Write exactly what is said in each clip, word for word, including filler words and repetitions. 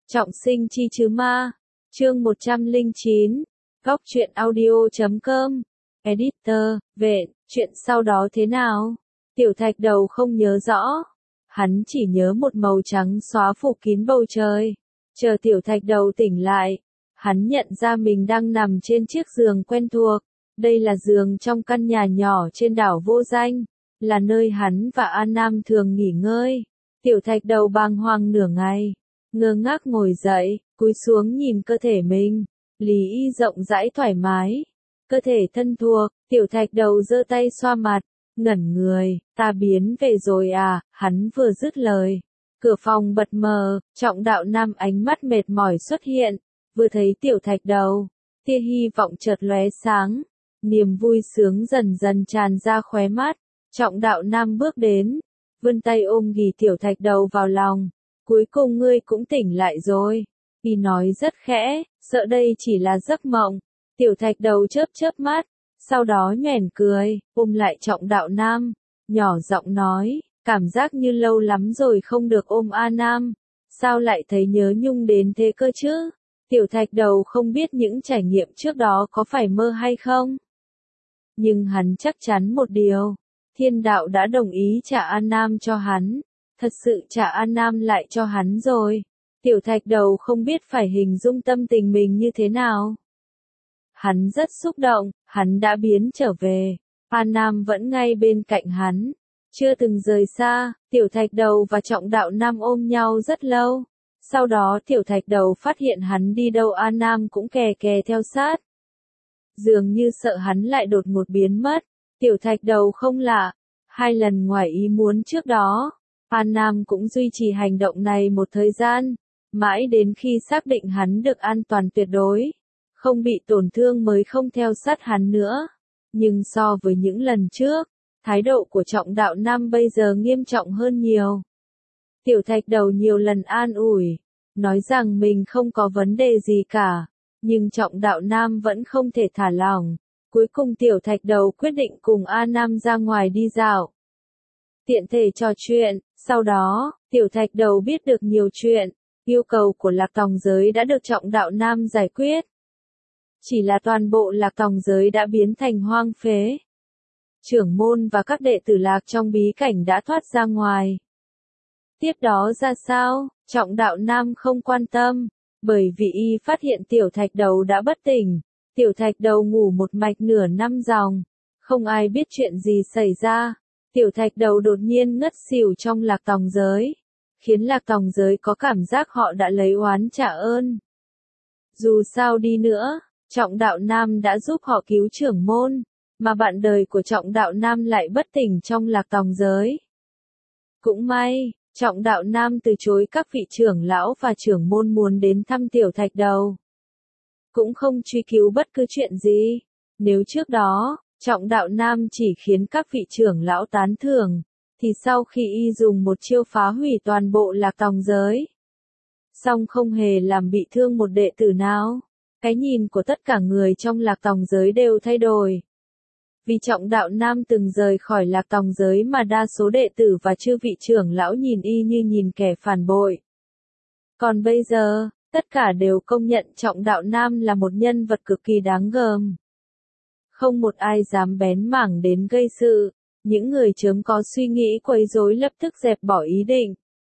Trọng sinh chi chứ ma. Chương một trăm lẻ chín. Góc truyện audio chấm com. Editor, Vện, chuyện sau đó thế nào? Tiểu Thạch Đầu không nhớ rõ. Hắn chỉ nhớ một màu trắng xóa phủ kín bầu trời. Chờ Tiểu Thạch Đầu tỉnh lại, hắn nhận ra mình đang nằm trên chiếc giường quen thuộc. Đây là giường trong căn nhà nhỏ trên đảo vô danh, là nơi hắn và An Nam thường nghỉ ngơi. Tiểu Thạch Đầu bàng hoàng nửa ngày, ngơ ngác ngồi dậy, cúi xuống nhìn cơ thể mình. Lý y rộng rãi thoải mái, cơ thể thân thuộc. Tiểu Thạch Đầu giơ tay xoa mặt, ngẩn người. Ta biến về rồi à? Hắn vừa dứt lời, cửa phòng bật mờ, Trọng Đạo Nam ánh mắt mệt mỏi xuất hiện. Vừa thấy Tiểu Thạch Đầu, tia hy vọng chợt lóe sáng, niềm vui sướng dần dần tràn ra khóe mắt. Trọng Đạo Nam bước đến, vươn tay ôm ghì Tiểu Thạch Đầu vào lòng. Cuối cùng ngươi cũng tỉnh lại rồi. Y nói rất khẽ, sợ đây chỉ là giấc mộng. Tiểu Thạch Đầu chớp chớp mắt, sau đó nhoẻn cười, ôm lại Trọng Đạo Nam, nhỏ giọng nói, cảm giác như lâu lắm rồi không được ôm A Nam. Sao lại thấy nhớ nhung đến thế cơ chứ? Tiểu Thạch Đầu không biết những trải nghiệm trước đó có phải mơ hay không. Nhưng hắn chắc chắn một điều, thiên đạo đã đồng ý trả An Nam cho hắn. Thật sự trả An Nam lại cho hắn rồi. Tiểu Thạch Đầu không biết phải hình dung tâm tình mình như thế nào. Hắn rất xúc động, hắn đã biến trở về. An Nam vẫn ngay bên cạnh hắn, chưa từng rời xa. Tiểu Thạch Đầu và Trọng Đạo Nam ôm nhau rất lâu. Sau đó Tiểu Thạch Đầu phát hiện hắn đi đâu An Nam cũng kè kè theo sát. Dường như sợ hắn lại đột ngột biến mất. Tiểu Thạch Đầu không lạ, hai lần ngoài ý muốn trước đó, An Nam cũng duy trì hành động này một thời gian, mãi đến khi xác định hắn được an toàn tuyệt đối, không bị tổn thương mới không theo sát hắn nữa. Nhưng so với những lần trước, thái độ của Trọng Đạo Nam bây giờ nghiêm trọng hơn nhiều. Tiểu Thạch Đầu nhiều lần an ủi, nói rằng mình không có vấn đề gì cả, nhưng Trọng Đạo Nam vẫn không thể thả lỏng. Cuối cùng Tiểu Thạch Đầu quyết định cùng A Nam ra ngoài đi dạo, tiện thể trò chuyện. Sau đó, Tiểu Thạch Đầu biết được nhiều chuyện. Yêu cầu của Lạc Tòng Giới đã được Trọng Đạo Nam giải quyết. Chỉ là toàn bộ Lạc Tòng Giới đã biến thành hoang phế. Trưởng môn và các đệ tử Lạc trong bí cảnh đã thoát ra ngoài. Tiếp đó ra sao, Trọng Đạo Nam không quan tâm, bởi vì y phát hiện Tiểu Thạch Đầu đã bất tỉnh. Tiểu Thạch Đầu ngủ một mạch nửa năm dòng, không ai biết chuyện gì xảy ra. Tiểu Thạch Đầu đột nhiên ngất xỉu trong Lạc Tòng Giới, khiến Lạc Tòng Giới có cảm giác họ đã lấy oán trả ơn. Dù sao đi nữa, Trọng Đạo Nam đã giúp họ cứu trưởng môn, mà bạn đời của Trọng Đạo Nam lại bất tỉnh trong Lạc Tòng Giới. Cũng may, Trọng Đạo Nam từ chối các vị trưởng lão và trưởng môn muốn đến thăm Tiểu Thạch Đầu, cũng không truy cứu bất cứ chuyện gì. Nếu trước đó, Trọng Đạo Nam chỉ khiến các vị trưởng lão tán thưởng, thì sau khi y dùng một chiêu phá hủy toàn bộ Lạc Tòng Giới, song không hề làm bị thương một đệ tử nào, cái nhìn của tất cả người trong Lạc Tòng Giới đều thay đổi. Vì Trọng Đạo Nam từng rời khỏi Lạc Tòng Giới mà đa số đệ tử và chư vị trưởng lão nhìn y như nhìn kẻ phản bội. Còn bây giờ, tất cả đều công nhận Trọng Đạo Nam là một nhân vật cực kỳ đáng gờm. Không một ai dám bén mảng đến gây sự. Những người chớm có suy nghĩ quấy rối lập tức dẹp bỏ ý định.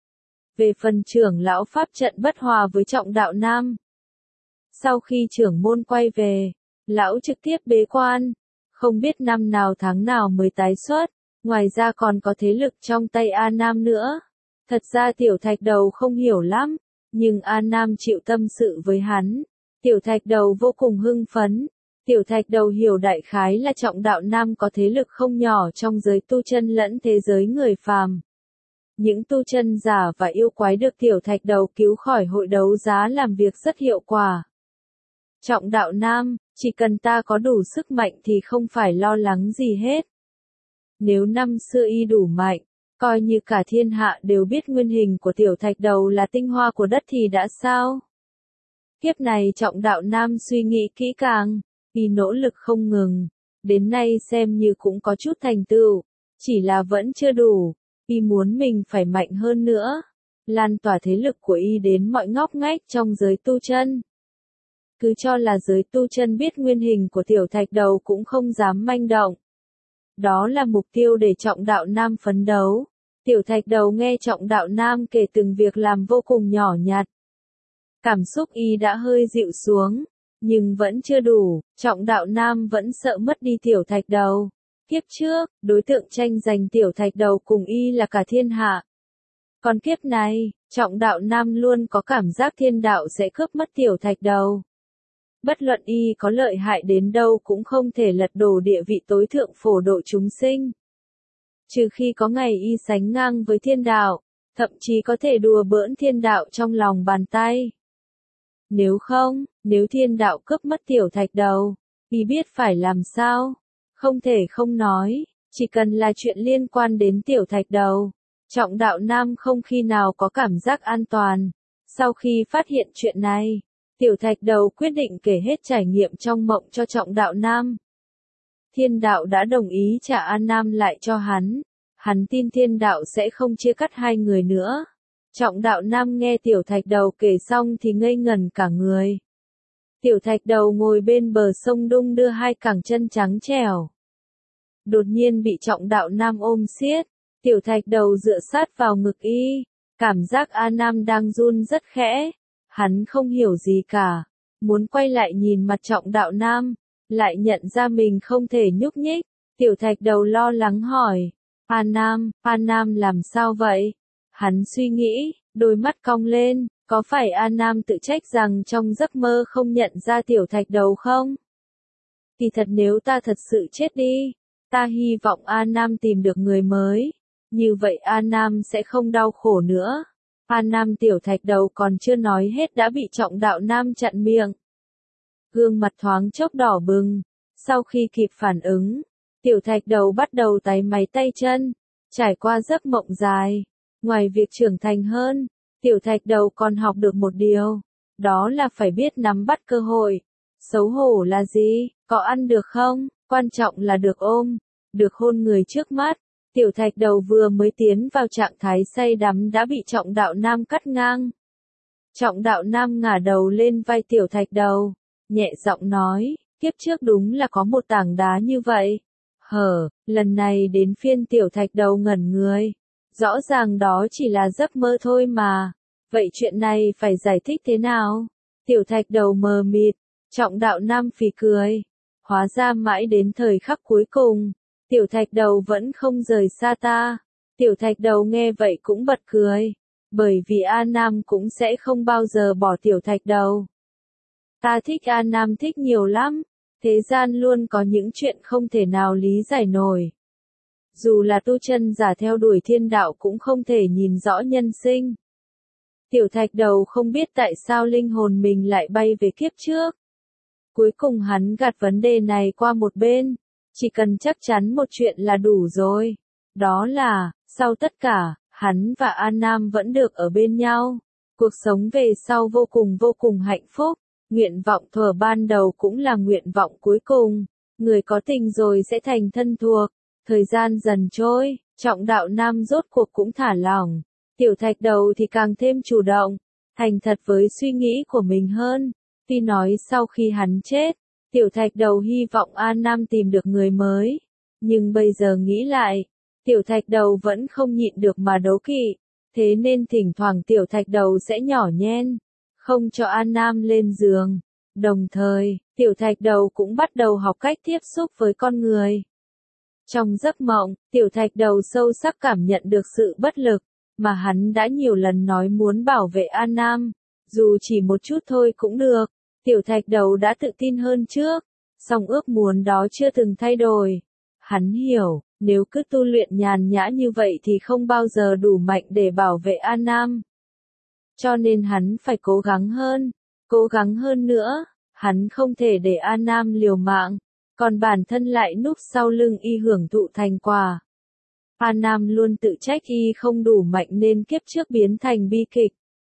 Về phần trưởng lão pháp trận bất hòa với Trọng Đạo Nam, sau khi trưởng môn quay về, lão trực tiếp bế quan, không biết năm nào tháng nào mới tái xuất. Ngoài ra còn có thế lực trong tay A Nam nữa. Thật ra Tiểu Thạch Đầu không hiểu lắm, nhưng A Nam chịu tâm sự với hắn. Tiểu Thạch Đầu vô cùng hưng phấn. Tiểu Thạch Đầu hiểu đại khái là Trọng Đạo Nam có thế lực không nhỏ trong giới tu chân lẫn thế giới người phàm. Những tu chân giả và yêu quái được Tiểu Thạch Đầu cứu khỏi hội đấu giá làm việc rất hiệu quả. Trọng Đạo Nam, chỉ cần ta có đủ sức mạnh thì không phải lo lắng gì hết. Nếu năm xưa y đủ mạnh, coi như cả thiên hạ đều biết nguyên hình của Tiểu Thạch Đầu là tinh hoa của đất thì đã sao? Kiếp này Trọng Đạo Nam suy nghĩ kỹ càng. Y nỗ lực không ngừng, đến nay xem như cũng có chút thành tựu, chỉ là vẫn chưa đủ. Y muốn mình phải mạnh hơn nữa. lan tỏa thế lực của y đến mọi ngóc ngách trong giới tu chân. Cứ cho là giới tu chân biết nguyên hình của tiểu thạch đầu cũng không dám manh động. Đó là mục tiêu để Trọng Đạo Nam phấn đấu. Tiểu thạch đầu nghe Trọng Đạo Nam kể từng việc làm vô cùng nhỏ nhặt. Cảm xúc y đã hơi dịu xuống, nhưng vẫn chưa đủ, Trọng Đạo Nam vẫn sợ mất đi tiểu thạch đầu. Kiếp trước, đối tượng tranh giành tiểu thạch đầu cùng y là cả thiên hạ. Còn kiếp này, Trọng Đạo Nam luôn có cảm giác thiên đạo sẽ cướp mất tiểu thạch đầu. Bất luận y có lợi hại đến đâu cũng không thể lật đổ địa vị tối thượng phổ độ chúng sinh. Trừ khi có ngày y sánh ngang với thiên đạo, thậm chí có thể đùa bỡn thiên đạo trong lòng bàn tay. Nếu không, nếu thiên đạo cướp mất tiểu thạch đầu, y biết phải làm sao? Không thể không nói, chỉ cần là chuyện liên quan đến tiểu thạch đầu, Trọng Đạo Nam không khi nào có cảm giác an toàn. Sau khi phát hiện chuyện này, tiểu thạch đầu quyết định kể hết trải nghiệm trong mộng cho Trọng Đạo Nam. Thiên đạo đã đồng ý trả An Nam lại cho hắn. Hắn tin thiên đạo sẽ không chia cắt hai người nữa. Trọng Đạo Nam nghe tiểu thạch đầu kể xong thì ngây ngẩn cả người. Tiểu thạch đầu ngồi bên bờ sông đung đưa hai cẳng chân trắng trẻo. Đột nhiên bị Trọng Đạo Nam ôm siết. Tiểu thạch đầu dựa sát vào ngực y. Cảm giác A Nam đang run rất khẽ. Hắn không hiểu gì cả. Muốn quay lại nhìn mặt Trọng Đạo Nam. Lại nhận ra mình không thể nhúc nhích. Tiểu thạch đầu lo lắng hỏi. A Nam, A Nam làm sao vậy? Hắn suy nghĩ, đôi mắt cong lên. Có phải A Nam tự trách rằng trong giấc mơ không nhận ra tiểu thạch đầu không? Kỳ thật nếu ta thật sự chết đi, ta hy vọng A Nam tìm được người mới. Như vậy A Nam sẽ không đau khổ nữa. A Nam tiểu thạch đầu còn chưa nói hết đã bị Trọng Đạo Nam chặn miệng. Gương mặt thoáng chốc đỏ bừng. Sau khi kịp phản ứng, tiểu thạch đầu bắt đầu táy máy tay chân. Trải qua giấc mộng dài. Ngoài việc trưởng thành hơn, tiểu thạch đầu còn học được một điều. Đó là phải biết nắm bắt cơ hội. Xấu hổ là gì? Có ăn được không? Quan trọng là được ôm. Được hôn người trước mắt. Tiểu thạch đầu vừa mới tiến vào trạng thái say đắm đã bị Trọng Đạo Nam cắt ngang. Trọng Đạo Nam ngả đầu lên vai tiểu thạch đầu. Nhẹ giọng nói, kiếp trước đúng là có một tảng đá như vậy. Hở, lần này đến phiên tiểu thạch đầu ngẩn người. Rõ ràng đó chỉ là giấc mơ thôi mà. Vậy chuyện này phải giải thích thế nào? Tiểu thạch đầu mờ mịt. Trọng Đạo Nam phì cười. Hóa ra mãi đến thời khắc cuối cùng, tiểu thạch đầu vẫn không rời xa ta. Tiểu thạch đầu nghe vậy cũng bật cười. Bởi vì A Nam cũng sẽ không bao giờ bỏ tiểu thạch đầu. Ta thích A Nam thích nhiều lắm. Thế gian luôn có những chuyện không thể nào lý giải nổi. Dù là tu chân giả theo đuổi thiên đạo cũng không thể nhìn rõ nhân sinh. Tiểu thạch đầu không biết tại sao linh hồn mình lại bay về kiếp trước. Cuối cùng hắn gạt vấn đề này qua một bên. Chỉ cần chắc chắn một chuyện là đủ rồi. Đó là, sau tất cả, hắn và An Nam vẫn được ở bên nhau. Cuộc sống về sau vô cùng vô cùng hạnh phúc. Nguyện vọng thuở ban đầu cũng là nguyện vọng cuối cùng. Người có tình rồi sẽ thành thân thuộc. Thời gian dần trôi, Trọng Đạo Nam rốt cuộc cũng thả lỏng. Tiểu thạch đầu thì càng thêm chủ động, thành thật với suy nghĩ của mình hơn. Tuy nói sau khi hắn chết, tiểu thạch đầu hy vọng An Nam tìm được người mới. Nhưng bây giờ nghĩ lại, tiểu thạch đầu vẫn không nhịn được mà đố kỵ. Thế nên thỉnh thoảng tiểu thạch đầu sẽ nhỏ nhen, không cho An Nam lên giường. Đồng thời, tiểu thạch đầu cũng bắt đầu học cách tiếp xúc với con người. Trong giấc mộng, tiểu thạch đầu sâu sắc cảm nhận được sự bất lực, mà hắn đã nhiều lần nói muốn bảo vệ An Nam. Dù chỉ một chút thôi cũng được, tiểu thạch đầu đã tự tin hơn trước, song ước muốn đó chưa từng thay đổi. Hắn hiểu, nếu cứ tu luyện nhàn nhã như vậy thì không bao giờ đủ mạnh để bảo vệ An Nam. Cho nên hắn phải cố gắng hơn, cố gắng hơn nữa, hắn không thể để An Nam liều mạng. Còn bản thân lại núp sau lưng y hưởng thụ thành quả. An Nam luôn tự trách y không đủ mạnh nên kiếp trước biến thành bi kịch.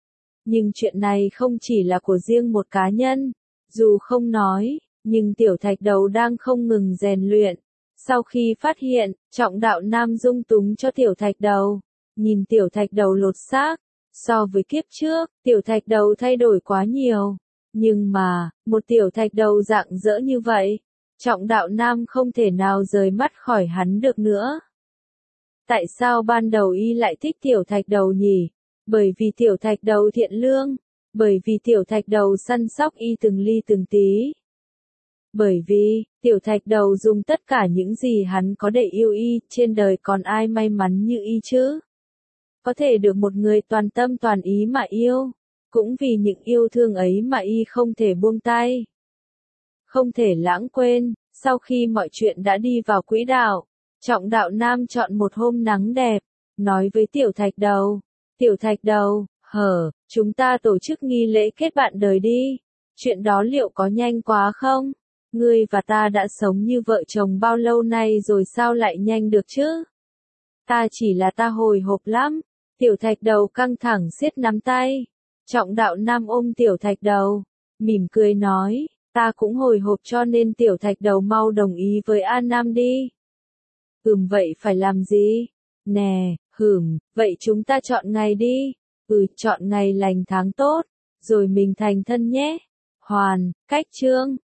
Nhưng chuyện này không chỉ là của riêng một cá nhân. Dù không nói, nhưng tiểu thạch đầu đang không ngừng rèn luyện. Sau khi phát hiện, Trọng Đạo Nam dung túng cho tiểu thạch đầu. Nhìn tiểu thạch đầu lột xác, So với kiếp trước, tiểu thạch đầu thay đổi quá nhiều. Nhưng mà, một tiểu thạch đầu rạng rỡ như vậy, Trọng Đạo Nam không thể nào rời mắt khỏi hắn được nữa. Tại sao ban đầu y lại thích tiểu thạch đầu nhỉ? Bởi vì tiểu thạch đầu thiện lương, bởi vì tiểu thạch đầu săn sóc y từng ly từng tí. Bởi vì, tiểu thạch đầu dùng tất cả những gì hắn có để yêu y, trên đời còn ai may mắn như y chứ? Có thể được một người toàn tâm toàn ý mà yêu, cũng vì những yêu thương ấy mà y không thể buông tay. Không thể lãng quên, sau khi mọi chuyện đã đi vào quỹ đạo, Trọng Đạo Nam chọn một hôm nắng đẹp, nói với tiểu thạch đầu, tiểu thạch đầu, hở, chúng ta tổ chức nghi lễ kết bạn đời đi, chuyện đó liệu có nhanh quá không? Ngươi và ta đã sống như vợ chồng bao lâu nay rồi sao lại nhanh được chứ? Ta chỉ là ta hồi hộp lắm, tiểu thạch đầu căng thẳng siết nắm tay. Trọng Đạo Nam ôm tiểu thạch đầu, mỉm cười nói, ta cũng hồi hộp cho nên tiểu thạch đầu mau đồng ý với An Nam đi. Ừm vậy phải làm gì? Nè, hửm, vậy chúng ta chọn ngày đi. Ừ, chọn ngày lành tháng tốt, rồi mình thành thân nhé. Hoàn, cách chương.